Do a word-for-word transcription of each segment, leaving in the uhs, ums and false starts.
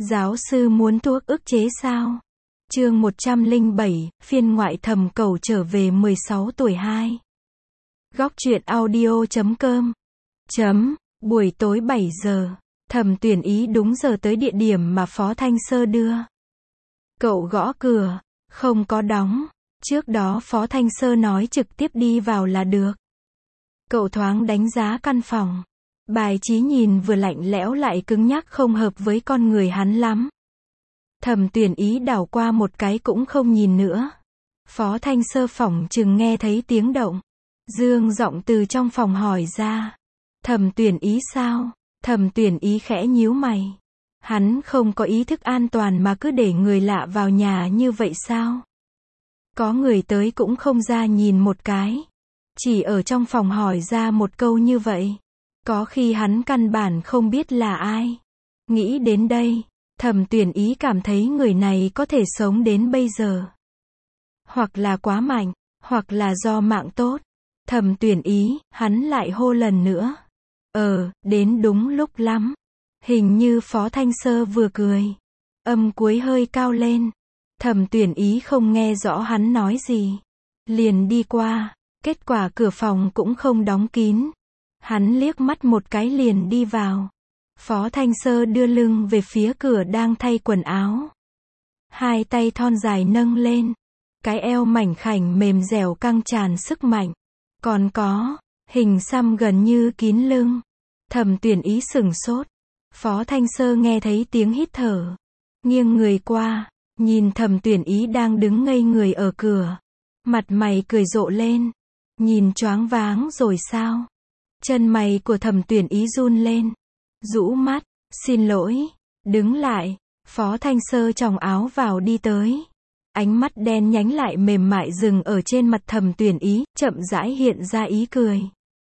Giáo sư muốn thuốc ức chế sao? Chương một trăm lẻ bảy, phiên ngoại thầm cầu trở về mười sáu tuổi hai. Góc truyện audio chấm com. Chấm, buổi tối bảy giờ, Thẩm Tuyển Ý đúng giờ tới địa điểm mà Phó Thanh Sơ đưa. Cậu gõ cửa, không có đóng, trước đó Phó Thanh Sơ nói trực tiếp đi vào là được. Cậu thoáng đánh giá căn phòng. Bài trí nhìn vừa lạnh lẽo lại cứng nhắc không hợp với con người hắn lắm. Thẩm Tuyển Ý đảo qua một cái cũng không nhìn nữa. Phó Thanh Sơ phỏng chừng nghe thấy tiếng động. Dương giọng từ trong phòng hỏi ra. Thẩm Tuyển Ý sao? Thẩm Tuyển Ý khẽ nhíu mày. Hắn không có ý thức an toàn mà cứ để người lạ vào nhà như vậy sao? Có người tới cũng không ra nhìn một cái. Chỉ ở trong phòng hỏi ra một câu như vậy. Có khi hắn căn bản không biết là ai. Nghĩ đến đây, Thẩm Tuyển Ý cảm thấy người này có thể sống đến bây giờ. Hoặc là quá mạnh, hoặc là do mạng tốt. Thẩm Tuyển Ý, hắn lại hô lần nữa. Ờ, đến đúng lúc lắm. Hình như Phó Thanh Sơ vừa cười. Âm cuối hơi cao lên. Thẩm Tuyển Ý không nghe rõ hắn nói gì. Liền đi qua, kết quả cửa phòng cũng không đóng kín. Hắn liếc mắt một cái liền đi vào. Phó Thanh Sơ đưa lưng về phía cửa đang thay quần áo. Hai tay thon dài nâng lên. Cái eo mảnh khảnh mềm dẻo căng tràn sức mạnh. Còn có, hình xăm gần như kín lưng. Thẩm Tuyển Ý sửng sốt. Phó Thanh Sơ nghe thấy tiếng hít thở. Nghiêng người qua, nhìn Thẩm Tuyển Ý đang đứng ngây người ở cửa. Mặt mày cười rộ lên. Nhìn choáng váng rồi sao? Chân mày của Thẩm Tuyển Ý run lên. Rũ mắt, xin lỗi, đứng lại. Phó Thanh Sơ tròng áo vào đi tới. Ánh mắt đen nhánh lại mềm mại dừng ở trên mặt Thẩm Tuyển Ý, chậm rãi hiện ra ý cười.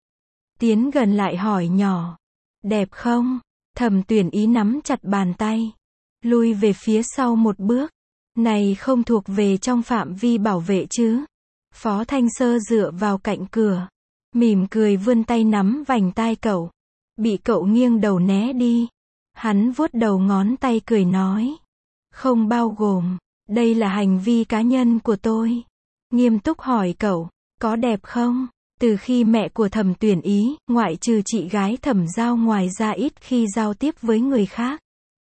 Tiến gần lại hỏi nhỏ. Đẹp không? Thẩm Tuyển Ý nắm chặt bàn tay. Lui về phía sau một bước. Này không thuộc về trong phạm vi bảo vệ chứ? Phó Thanh Sơ dựa vào cạnh cửa. Mỉm cười vươn tay nắm vành tai cậu. Bị cậu nghiêng đầu né đi. Hắn vuốt đầu ngón tay cười nói. Không bao gồm. Đây là hành vi cá nhân của tôi. Nghiêm túc hỏi cậu. Có đẹp không? Từ khi mẹ của Thẩm Tuyển Ý, ngoại trừ chị gái Thẩm Giao ngoài ra ít khi giao tiếp với người khác.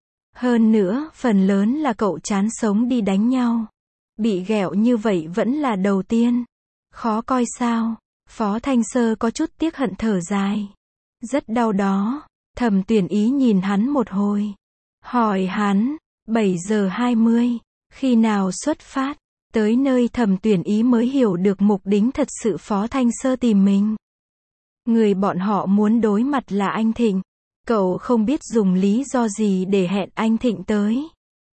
Hơn nữa, phần lớn là cậu chán sống đi đánh nhau. Bị ghẹo như vậy vẫn là đầu tiên. Khó coi sao? Phó Thanh Sơ có chút tiếc hận thở dài. Rất đau đó. Thẩm Tuyển Ý nhìn hắn một hồi. Hỏi hắn, bảy giờ hai mươi, khi nào xuất phát? Tới nơi Thẩm Tuyển Ý mới hiểu được mục đích thật sự Phó Thanh Sơ tìm mình. Người bọn họ muốn đối mặt là anh Thịnh. Cậu không biết dùng lý do gì để hẹn anh Thịnh tới.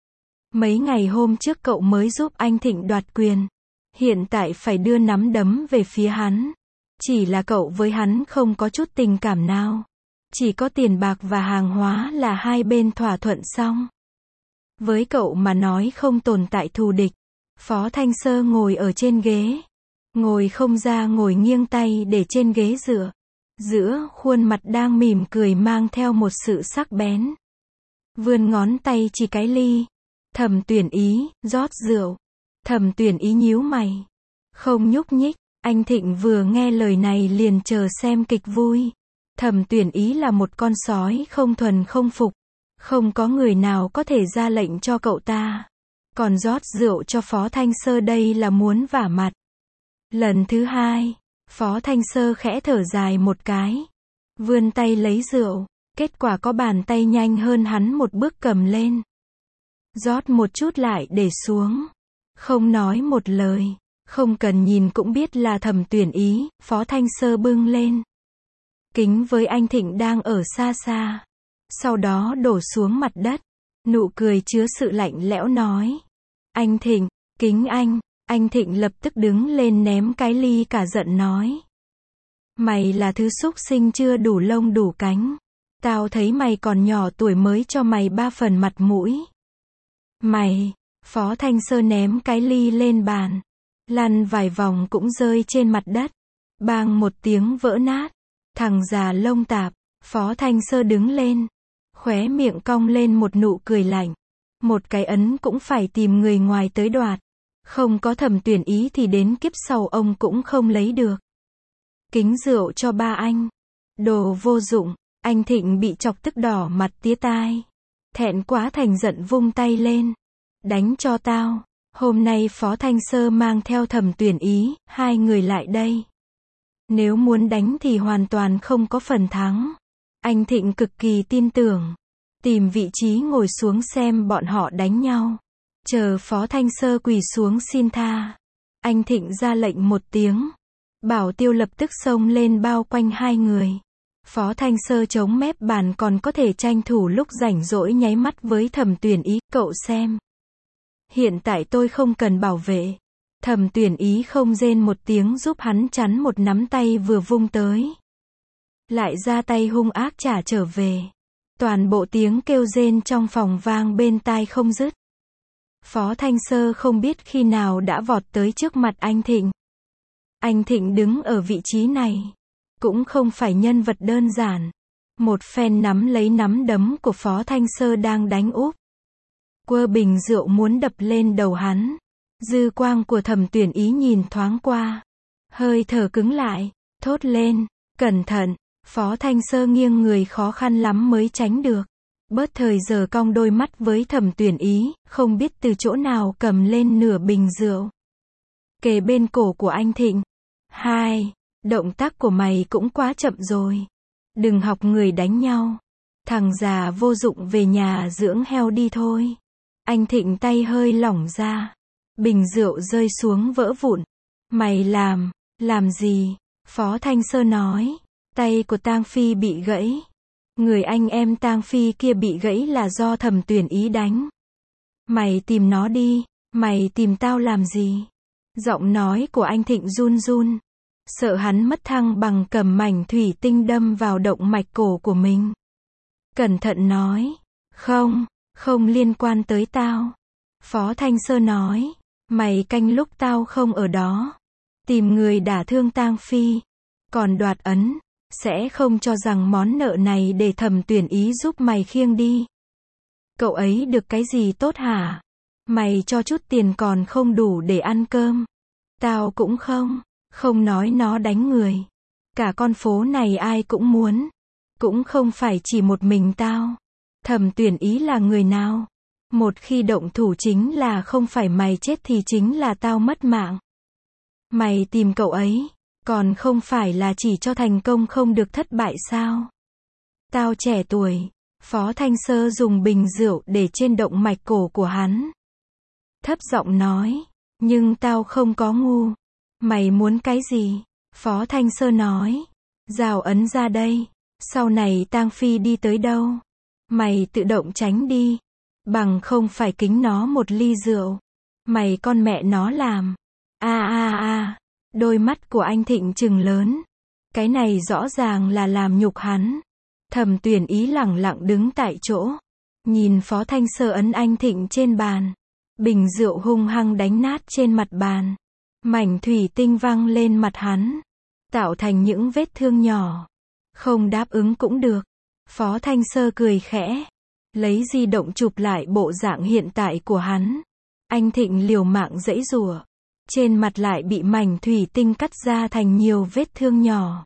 Mấy ngày hôm trước cậu mới giúp anh Thịnh đoạt quyền. Hiện tại phải đưa nắm đấm về phía hắn. Chỉ là cậu với hắn không có chút tình cảm nào. Chỉ có tiền bạc và hàng hóa là hai bên thỏa thuận xong. Với cậu mà nói không tồn tại thù địch. Phó Thanh Sơ ngồi ở trên ghế. Ngồi không ra ngồi nghiêng tay để trên ghế dựa. Giữa khuôn mặt đang mỉm cười mang theo một sự sắc bén. Vươn ngón tay chỉ cái ly. Thẩm Tuyển Ý, rót rượu. Thẩm Tuyển Ý nhíu mày. Không nhúc nhích. Anh Thịnh vừa nghe lời này liền chờ xem kịch vui. Thẩm Tuyển Ý là một con sói không thuần không phục. Không có người nào có thể ra lệnh cho cậu ta. Còn rót rượu cho Phó Thanh Sơ đây là muốn vả mặt. Lần thứ hai, Phó Thanh Sơ khẽ thở dài một cái. Vươn tay lấy rượu. Kết quả có bàn tay nhanh hơn hắn một bước cầm lên. Rót một chút lại để xuống. Không nói một lời. Không cần nhìn cũng biết là Thẩm Tuyển Ý. Phó Thanh Sơ bưng lên. Kính với anh Thịnh đang ở xa xa. Sau đó đổ xuống mặt đất. Nụ cười chứa sự lạnh lẽo nói. Anh Thịnh, kính anh. Anh Thịnh lập tức đứng lên ném cái ly cả giận nói. Mày là thứ xúc sinh chưa đủ lông đủ cánh. Tao thấy mày còn nhỏ tuổi mới cho mày ba phần mặt mũi. Mày, Phó Thanh Sơ ném cái ly lên bàn. Lăn vài vòng cũng rơi trên mặt đất. Bang một tiếng vỡ nát. Thằng già lông tạp. Phó Thanh Sơ đứng lên. Khóe miệng cong lên một nụ cười lạnh. Một cái ấn cũng phải tìm người ngoài tới đoạt. Không có Thẩm Tuyển Ý thì đến kiếp sau ông cũng không lấy được. Kính rượu cho ba anh. Đồ vô dụng. Anh Thịnh bị chọc tức đỏ mặt tía tai. Thẹn quá thành giận vung tay lên. Đánh cho tao. Hôm nay Phó Thanh Sơ mang theo Thẩm Tuyển Ý, hai người lại đây. Nếu muốn đánh thì hoàn toàn không có phần thắng. Anh Thịnh cực kỳ tin tưởng. Tìm vị trí ngồi xuống xem bọn họ đánh nhau. Chờ Phó Thanh Sơ quỳ xuống xin tha. Anh Thịnh ra lệnh một tiếng. Bảo tiêu lập tức xông lên bao quanh hai người. Phó Thanh Sơ chống mép bàn còn có thể tranh thủ lúc rảnh rỗi nháy mắt với Thẩm Tuyển Ý, cậu xem. Hiện tại tôi không cần bảo vệ. Thẩm Tuyển Ý không rên một tiếng giúp hắn chắn một nắm tay vừa vung tới. Lại ra tay hung ác trả trở về. Toàn bộ tiếng kêu rên trong phòng vang bên tai không dứt. Phó Thanh Sơ không biết khi nào đã vọt tới trước mặt anh Thịnh. Anh Thịnh đứng ở vị trí này. Cũng không phải nhân vật đơn giản. Một phen nắm lấy nắm đấm của Phó Thanh Sơ đang đánh úp. Quơ bình rượu muốn đập lên đầu hắn. Dư quang của Thẩm Tuyển Ý nhìn thoáng qua. Hơi thở cứng lại. Thốt lên. Cẩn thận. Phó Thanh Sơ nghiêng người khó khăn lắm mới tránh được. Bớt thời giờ cong đôi mắt với Thẩm Tuyển Ý, không biết từ chỗ nào cầm lên nửa bình rượu. Kề bên cổ của anh Thịnh. Hai. Động tác của mày cũng quá chậm rồi. Đừng học người đánh nhau. Thằng già vô dụng về nhà dưỡng heo đi thôi. Anh Thịnh tay hơi lỏng ra. Bình rượu rơi xuống vỡ vụn. Mày làm, làm gì? Phó Thanh Sơ nói. Tay của Tang Phi bị gãy. Người anh em Tang Phi kia bị gãy là do Thẩm Tuyển Ý đánh. Mày tìm nó đi, mày tìm tao làm gì? Giọng nói của anh Thịnh run run. Sợ hắn mất thăng bằng cầm mảnh thủy tinh đâm vào động mạch cổ của mình. Cẩn thận nói. Không, không liên quan tới tao. Phó Thanh Sơ nói. Mày canh lúc tao không ở đó. Tìm người đả thương Tang Phi. Còn đoạt ấn. Sẽ không cho rằng món nợ này để Thẩm Tuyển Ý giúp mày khiêng đi. Cậu ấy được cái gì tốt hả? Mày cho chút tiền còn không đủ để ăn cơm. Tao cũng không. Không nói nó đánh người. Cả con phố này ai cũng muốn. Cũng không phải chỉ một mình tao. Thẩm Tuyển Ý là người nào? Một khi động thủ chính là không phải mày chết thì chính là tao mất mạng. Mày tìm cậu ấy. Còn không phải là chỉ cho thành công không được thất bại sao? Tao trẻ tuổi. Phó Thanh Sơ dùng bình rượu để trên động mạch cổ của hắn. Thấp giọng nói. Nhưng tao không có ngu. Mày muốn cái gì? Phó Thanh Sơ nói. Rào ấn ra đây. Sau này Tang Phi đi tới đâu? Mày tự động tránh đi. Bằng không phải kính nó một ly rượu. Mày con mẹ nó làm. A a a. Đôi mắt của anh Thịnh trừng lớn. Cái này rõ ràng là làm nhục hắn. Thẩm Tuyển Ý lẳng lặng đứng tại chỗ. Nhìn Phó Thanh Sơ ấn anh Thịnh trên bàn. Bình rượu hung hăng đánh nát trên mặt bàn. Mảnh thủy tinh văng lên mặt hắn. Tạo thành những vết thương nhỏ. Không đáp ứng cũng được. Phó Thanh Sơ cười khẽ. Lấy di động chụp lại bộ dạng hiện tại của hắn. Anh Thịnh liều mạng giãy giụa. Trên mặt lại bị mảnh thủy tinh cắt ra thành nhiều vết thương nhỏ.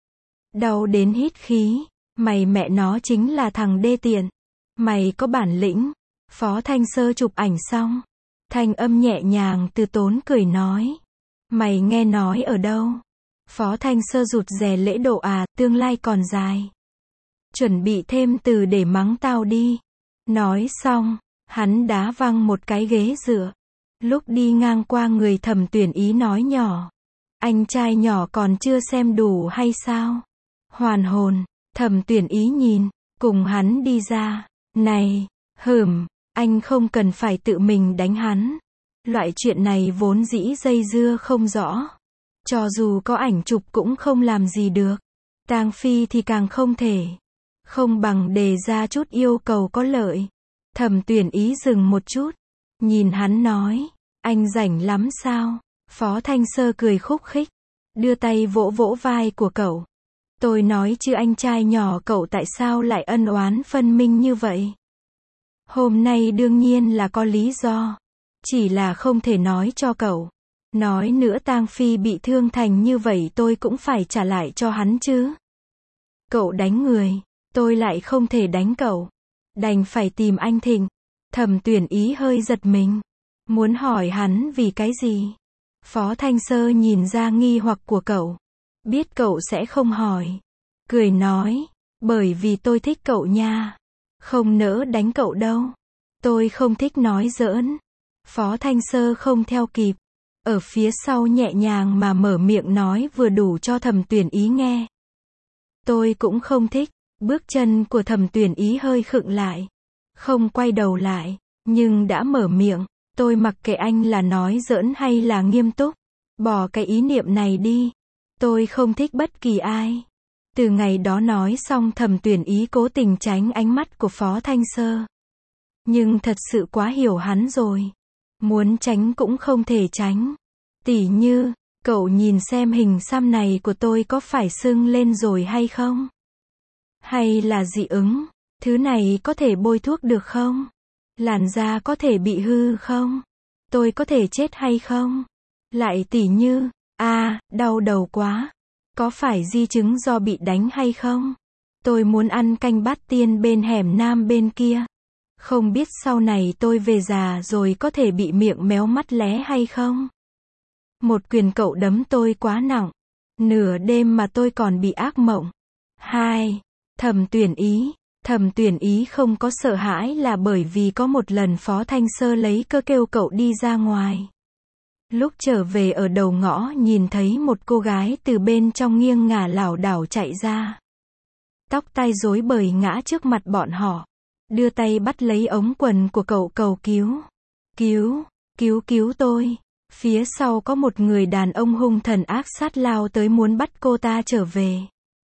Đau đến hít khí. Mày mẹ nó chính là thằng đê tiện. Mày có bản lĩnh. Phó Thanh Sơ chụp ảnh xong. Thanh âm nhẹ nhàng từ tốn cười nói. Mày nghe nói ở đâu? Phó Thanh Sơ rụt rè lễ độ à, tương lai còn dài. Chuẩn bị thêm từ để mắng tao đi. Nói xong, hắn đá văng một cái ghế dựa. Lúc đi ngang qua người Thẩm Tuyển Ý nói nhỏ. Anh trai nhỏ còn chưa xem đủ hay sao? Hoàn hồn, Thẩm Tuyển Ý nhìn, cùng hắn đi ra. Này, hửm, anh không cần phải tự mình đánh hắn. Loại chuyện này vốn dĩ dây dưa không rõ. Cho dù có ảnh chụp cũng không làm gì được. Tang Phi thì càng không thể. Không bằng đề ra chút yêu cầu có lợi. Thẩm Tuyển Ý dừng một chút. Nhìn hắn nói. Anh rảnh lắm sao? Phó Thanh Sơ cười khúc khích. Đưa tay vỗ vỗ vai của cậu. Tôi nói chứ anh trai nhỏ cậu tại sao lại ân oán phân minh như vậy? Hôm nay đương nhiên là có lý do. Chỉ là không thể nói cho cậu. Nói nữa Tang Phi bị thương thành như vậy tôi cũng phải trả lại cho hắn chứ. Cậu đánh người, tôi lại không thể đánh cậu. Đành phải tìm anh Thịnh. Thẩm Tuyển Ý hơi giật mình. Muốn hỏi hắn vì cái gì? Phó Thanh Sơ nhìn ra nghi hoặc của cậu. Biết cậu sẽ không hỏi. Cười nói, bởi vì tôi thích cậu nha. Không nỡ đánh cậu đâu. Tôi không thích nói giỡn. Phó Thanh Sơ không theo kịp. Ở phía sau nhẹ nhàng mà mở miệng nói vừa đủ cho Thẩm Tuyển Ý nghe. Tôi cũng không thích. Bước chân của Thẩm Tuyển Ý hơi khựng lại. Không quay đầu lại, nhưng đã mở miệng. Tôi mặc kệ anh là nói giỡn hay là nghiêm túc. Bỏ cái ý niệm này đi. Tôi không thích bất kỳ ai. Từ ngày đó nói xong Thẩm Tuyển Ý cố tình tránh ánh mắt của Phó Thanh Sơ. Nhưng thật sự quá hiểu hắn rồi. Muốn tránh cũng không thể tránh. Tỉ như, cậu nhìn xem hình xăm này của tôi có phải sưng lên rồi hay không? Hay là dị ứng? Thứ này có thể bôi thuốc được không? Làn da có thể bị hư không? Tôi có thể chết hay không? Lại tỉ như, à, đau đầu quá. Có phải di chứng do bị đánh hay không? Tôi muốn ăn canh bát tiên bên hẻm nam bên kia. Không biết sau này tôi về già rồi có thể bị miệng méo mắt lé hay không? Một quyền cậu đấm tôi quá nặng. Nửa đêm mà tôi còn bị ác mộng. Hai. Thẩm Tuyển Ý. Thẩm Tuyển Ý không có sợ hãi là bởi vì có một lần Phó Thanh Sơ lấy cơ kêu cậu đi ra ngoài. Lúc trở về ở đầu ngõ nhìn thấy một cô gái từ bên trong nghiêng ngả lảo đảo chạy ra. Tóc tai rối bời ngã trước mặt bọn họ. Đưa tay bắt lấy ống quần của cậu cầu cứu. Cứu, cứu cứu tôi. Phía sau có một người đàn ông hung thần ác sát lao tới muốn bắt cô ta trở về.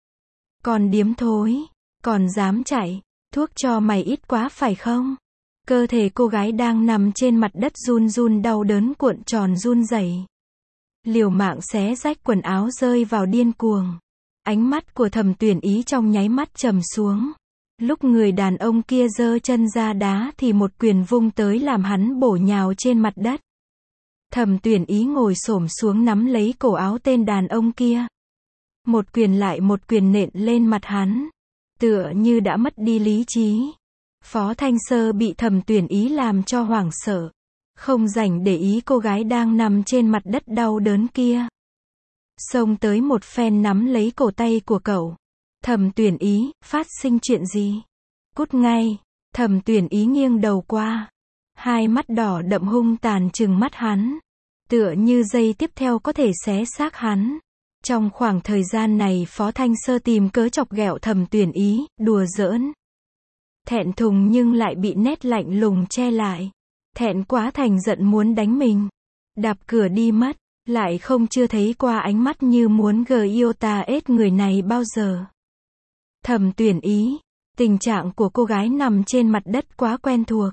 Còn điếm thối, còn dám chạy, thuốc cho mày ít quá phải không? Cơ thể cô gái đang nằm trên mặt đất run run đau đớn cuộn tròn run rẩy. Liều mạng xé rách quần áo rơi vào điên cuồng. Ánh mắt của Thẩm Tuyển Ý trong nháy mắt trầm xuống. Lúc người đàn ông kia giơ chân ra đá thì một quyền vung tới làm hắn bổ nhào trên mặt đất. Thẩm Tuyển Ý ngồi xổm xuống nắm lấy cổ áo tên đàn ông kia. Một quyền lại một quyền nện lên mặt hắn. Tựa như đã mất đi lý trí. Phó Thanh Sơ bị Thẩm Tuyển Ý làm cho hoảng sợ. Không rảnh để ý cô gái đang nằm trên mặt đất đau đớn kia. Xông tới một phen nắm lấy cổ tay của cậu. Thẩm Tuyển Ý, phát sinh chuyện gì? Cút ngay. Thẩm Tuyển Ý nghiêng đầu qua. Hai mắt đỏ đậm hung tàn trừng mắt hắn. Tựa như giây tiếp theo có thể xé xác hắn. Trong khoảng thời gian này Phó Thanh Sơ tìm cớ chọc ghẹo Thẩm Tuyển Ý, đùa giỡn. Thẹn thùng nhưng lại bị nét lạnh lùng che lại. Thẹn quá thành giận muốn đánh mình. Đạp cửa đi mất. Lại không chưa thấy qua ánh mắt như muốn gờ yêu ta ết người này bao giờ. Thẩm Tuyển Ý. Tình trạng của cô gái nằm trên mặt đất quá quen thuộc.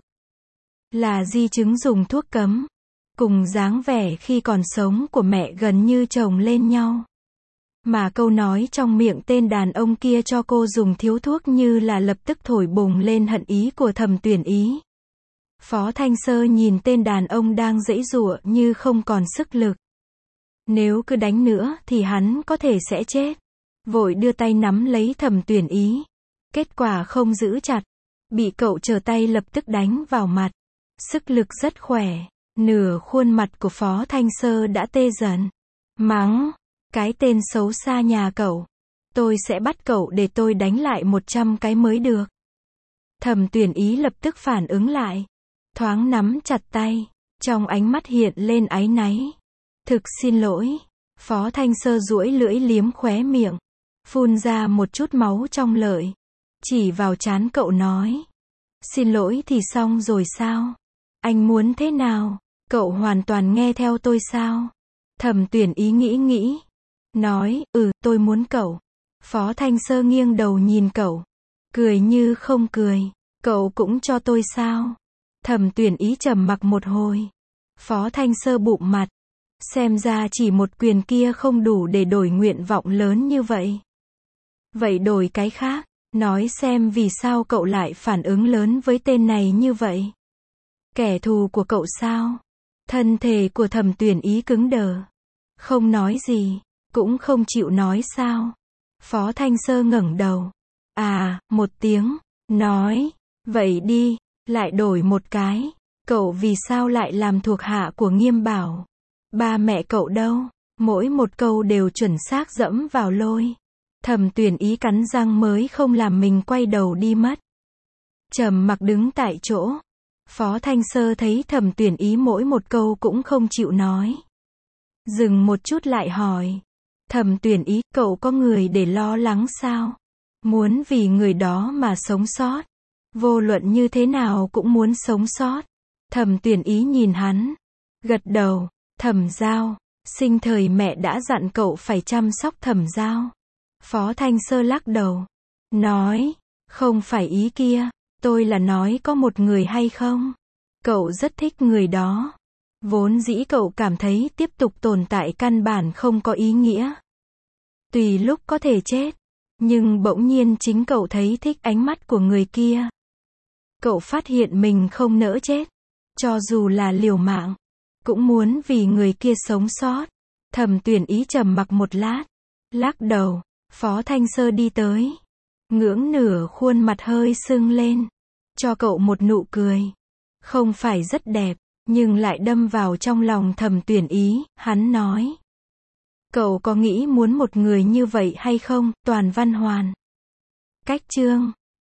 Là di chứng dùng thuốc cấm. Cùng dáng vẻ khi còn sống của mẹ gần như chồng lên nhau. Mà câu nói trong miệng tên đàn ông kia cho cô dùng thiếu thuốc như là lập tức thổi bùng lên hận ý của Thẩm Tuyển Ý. Phó Thanh Sơ nhìn tên đàn ông đang giãy giụa như không còn sức lực. Nếu cứ đánh nữa thì hắn có thể sẽ chết. Vội đưa tay nắm lấy Thẩm Tuyển Ý. Kết quả không giữ chặt. Bị cậu trở tay lập tức đánh vào mặt. Sức lực rất khỏe. Nửa khuôn mặt của Phó Thanh Sơ đã tê dần. Mắng. Cái tên xấu xa nhà cậu. Tôi sẽ bắt cậu để tôi đánh lại một trăm cái mới được. Thẩm Tuyển Ý lập tức phản ứng lại. Thoáng nắm chặt tay. Trong ánh mắt hiện lên áy náy. Thực xin lỗi. Phó Thanh Sơ duỗi lưỡi liếm khóe miệng. Phun ra một chút máu trong lợi. Chỉ vào trán cậu nói. Xin lỗi thì xong rồi sao? Anh muốn thế nào? Cậu hoàn toàn nghe theo tôi sao? Thẩm Tuyển Ý nghĩ nghĩ. Nói, ừ, tôi muốn cậu. Phó Thanh Sơ nghiêng đầu nhìn cậu. Cười như không cười. Cậu cũng cho tôi sao? Thẩm Tuyển Ý trầm mặc một hồi. Phó Thanh Sơ bụm mặt. Xem ra chỉ một quyền kia không đủ để đổi nguyện vọng lớn như vậy. Vậy đổi cái khác. Nói xem vì sao cậu lại phản ứng lớn với tên này như vậy. Kẻ thù của cậu sao? Thân thể của Thẩm Tuyển Ý cứng đờ. Không nói gì, cũng không chịu nói sao. Phó Thanh Sơ ngẩng đầu. À, một tiếng, nói, vậy đi, lại đổi một cái. Cậu vì sao lại làm thuộc hạ của Nghiêm Bảo? Ba mẹ cậu đâu? Mỗi một câu đều chuẩn xác dẫm vào lôi. Thẩm Tuyển Ý cắn răng mới không làm mình quay đầu đi mất. Trầm mặc đứng tại chỗ. Phó Thanh Sơ thấy Thẩm Tuyển Ý mỗi một câu cũng không chịu nói. Dừng một chút lại hỏi. Thẩm Tuyển Ý, cậu có người để lo lắng sao? Muốn vì người đó mà sống sót. Vô luận như thế nào cũng muốn sống sót. Thẩm Tuyển Ý nhìn hắn. Gật đầu. Thẩm Giao, sinh thời mẹ đã dặn cậu phải chăm sóc Thẩm Giao. Phó Thanh Sơ lắc đầu. Nói, không phải ý kia. Tôi là nói có một người hay không? Cậu rất thích người đó. Vốn dĩ cậu cảm thấy tiếp tục tồn tại căn bản không có ý nghĩa. Tùy lúc có thể chết. Nhưng bỗng nhiên chính cậu thấy thích ánh mắt của người kia. Cậu phát hiện mình không nỡ chết. Cho dù là liều mạng. Cũng muốn vì người kia sống sót. Thẩm Tuyển Ý trầm mặc một lát. Lắc đầu. Phó Thanh Sơ đi tới. Ngưỡng nửa khuôn mặt hơi sưng lên. Cho cậu một nụ cười. Không phải rất đẹp. Nhưng lại đâm vào trong lòng Thẩm Tuyển Ý. Hắn nói. Cậu có nghĩ muốn một người như vậy hay không? Toàn Văn Hoàn. Cách chương